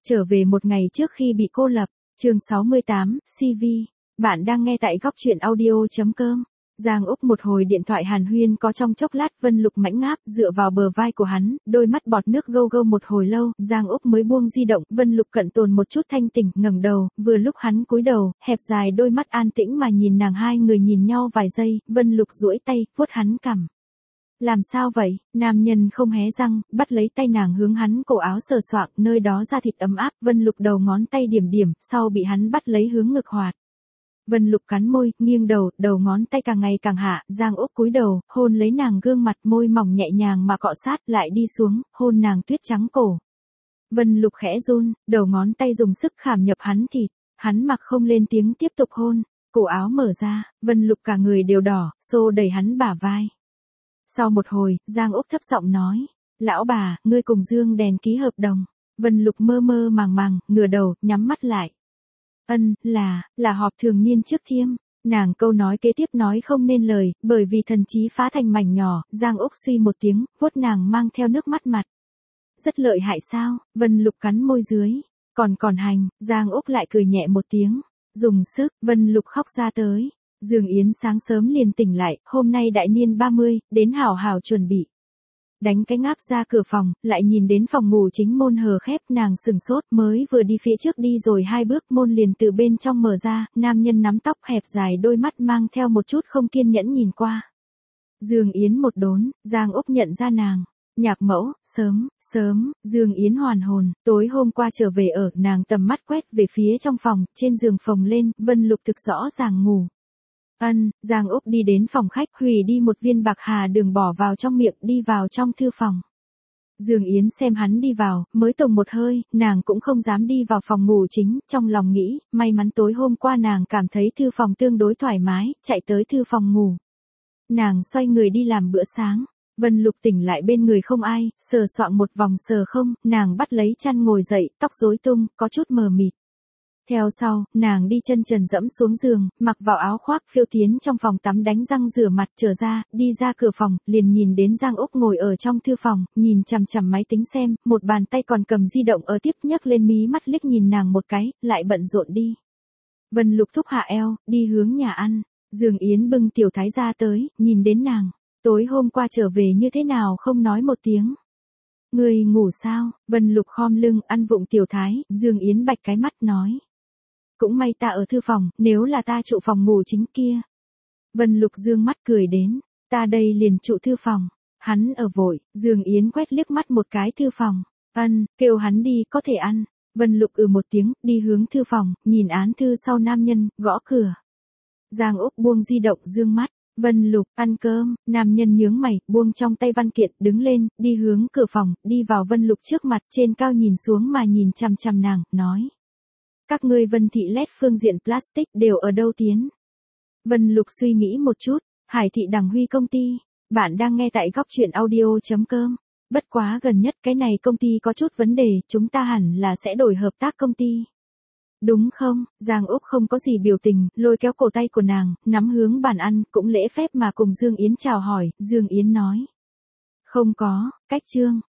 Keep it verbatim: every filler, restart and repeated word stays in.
Trở về một ngày trước khi bị cô lập, chương sáu mươi tám, xê vê. Bạn đang nghe tại góc truyện audio.com. Giang Úc một hồi điện thoại hàn huyên có trong chốc lát Vân Lục mãnh ngáp dựa vào bờ vai của hắn, đôi mắt bọt nước gâu gâu một hồi lâu, Giang Úc mới buông di động, Vân Lục cận tồn một chút thanh tỉnh, ngẩng đầu, vừa lúc hắn cúi đầu, hẹp dài đôi mắt an tĩnh mà nhìn nàng, hai người nhìn nhau vài giây, Vân Lục duỗi tay, vuốt hắn cằm. Làm sao vậy? Nam nhân không hé răng, bắt lấy tay nàng hướng hắn cổ áo sờ soạng, nơi đó da thịt ấm áp, Vân Lục đầu ngón tay điểm điểm, sau bị hắn bắt lấy hướng ngực hoạt. Vân Lục cắn môi, nghiêng đầu, đầu ngón tay càng ngày càng hạ, Giang Úc cúi đầu, hôn lấy nàng gương mặt, môi mỏng nhẹ nhàng mà cọ sát, lại đi xuống, hôn nàng tuyết trắng cổ. Vân Lục khẽ run, đầu ngón tay dùng sức khảm nhập hắn thịt, hắn mặc không lên tiếng tiếp tục hôn, cổ áo mở ra, Vân Lục cả người đều đỏ, xô đẩy hắn bả vai. Sau một hồi, Giang Úc thấp giọng nói, lão bà, ngươi cùng Dương Đèn ký hợp đồng. Vân Lục mơ mơ màng màng, ngửa đầu, nhắm mắt lại. Ân, là, là họp thường niên trước thiêm. Nàng câu nói kế tiếp nói không nên lời, bởi vì thần trí phá thành mảnh nhỏ, Giang Úc suy một tiếng, vuốt nàng mang theo nước mắt mặt. Rất lợi hại sao? Vân Lục cắn môi dưới. Còn còn hành, Giang Úc lại cười nhẹ một tiếng. Dùng sức, Vân Lục khóc ra tới. Dương Yến sáng sớm liền tỉnh lại, hôm nay đại niên ba mươi, đến hảo hảo chuẩn bị. Đánh cái ngáp ra cửa phòng, lại nhìn đến phòng ngủ chính môn hờ khép, nàng sừng sốt, mới vừa đi phía trước đi rồi hai bước, môn liền từ bên trong mở ra, nam nhân nắm tóc hẹp dài, đôi mắt mang theo một chút không kiên nhẫn nhìn qua. Dương Yến một đốn, Giang Úc nhận ra nàng. Nhạc mẫu, sớm, sớm, Dương Yến hoàn hồn, tối hôm qua trở về ở, nàng tầm mắt quét về phía trong phòng, trên giường phồng lên, Vân Lục thực rõ ràng ngủ. Ân, Giang Úc đi đến phòng khách, hủy đi một viên bạc hà đường bỏ vào trong miệng, đi vào trong thư phòng. Dương Yến xem hắn đi vào, mới tồng một hơi, nàng cũng không dám đi vào phòng ngủ chính, trong lòng nghĩ, may mắn tối hôm qua nàng cảm thấy thư phòng tương đối thoải mái, chạy tới thư phòng ngủ. Nàng xoay người đi làm bữa sáng, Vân Lục tỉnh lại bên người không ai, sờ soạng một vòng sờ không, nàng bắt lấy chăn ngồi dậy, tóc rối tung, có chút mờ mịt. Theo sau, nàng đi chân trần dẫm xuống giường, mặc vào áo khoác phiêu tiến trong phòng tắm đánh răng rửa mặt trở ra, đi ra cửa phòng, liền nhìn đến Giang Úc ngồi ở trong thư phòng, nhìn chằm chằm máy tính xem, một bàn tay còn cầm di động ở tiếp nhấc lên mí mắt liếc nhìn nàng một cái, lại bận rộn đi. Vân Lục thúc hạ eo, đi hướng nhà ăn, Dương Yến bưng tiểu thái ra tới, nhìn đến nàng, tối hôm qua trở về như thế nào không nói một tiếng. Người ngủ sao? Vân Lục khom lưng ăn vụng tiểu thái, Dương Yến bạch cái mắt nói. Cũng may ta ở thư phòng, nếu là ta trụ phòng ngủ chính kia. Vân Lục dương mắt cười đến, ta đây liền trụ thư phòng. Hắn ở vội, Dương Yến quét liếc mắt một cái thư phòng. Ân, kêu hắn đi, có thể ăn. Vân Lục ừ một tiếng, đi hướng thư phòng, nhìn án thư sau nam nhân, gõ cửa. Giang Úc buông di động dương mắt. Vân Lục, ăn cơm, nam nhân nhướng mày, buông trong tay văn kiện, đứng lên, đi hướng cửa phòng, đi vào Vân Lục trước mặt, trên cao nhìn xuống mà nhìn chằm chằm nàng, nói. Các ngươi Vân Thị lét phương diện plastic đều ở đâu tiến? Vân Lục suy nghĩ một chút, Hải Thị Đằng Huy công ty, bạn đang nghe tại góc truyện audio.com. Bất quá gần nhất cái này công ty có chút vấn đề, chúng ta hẳn là sẽ đổi hợp tác công ty. Đúng không? Giang Úc không có gì biểu tình, lôi kéo cổ tay của nàng, nắm hướng bàn ăn, cũng lễ phép mà cùng Dương Yến chào hỏi, Dương Yến nói. Không có, cách trương,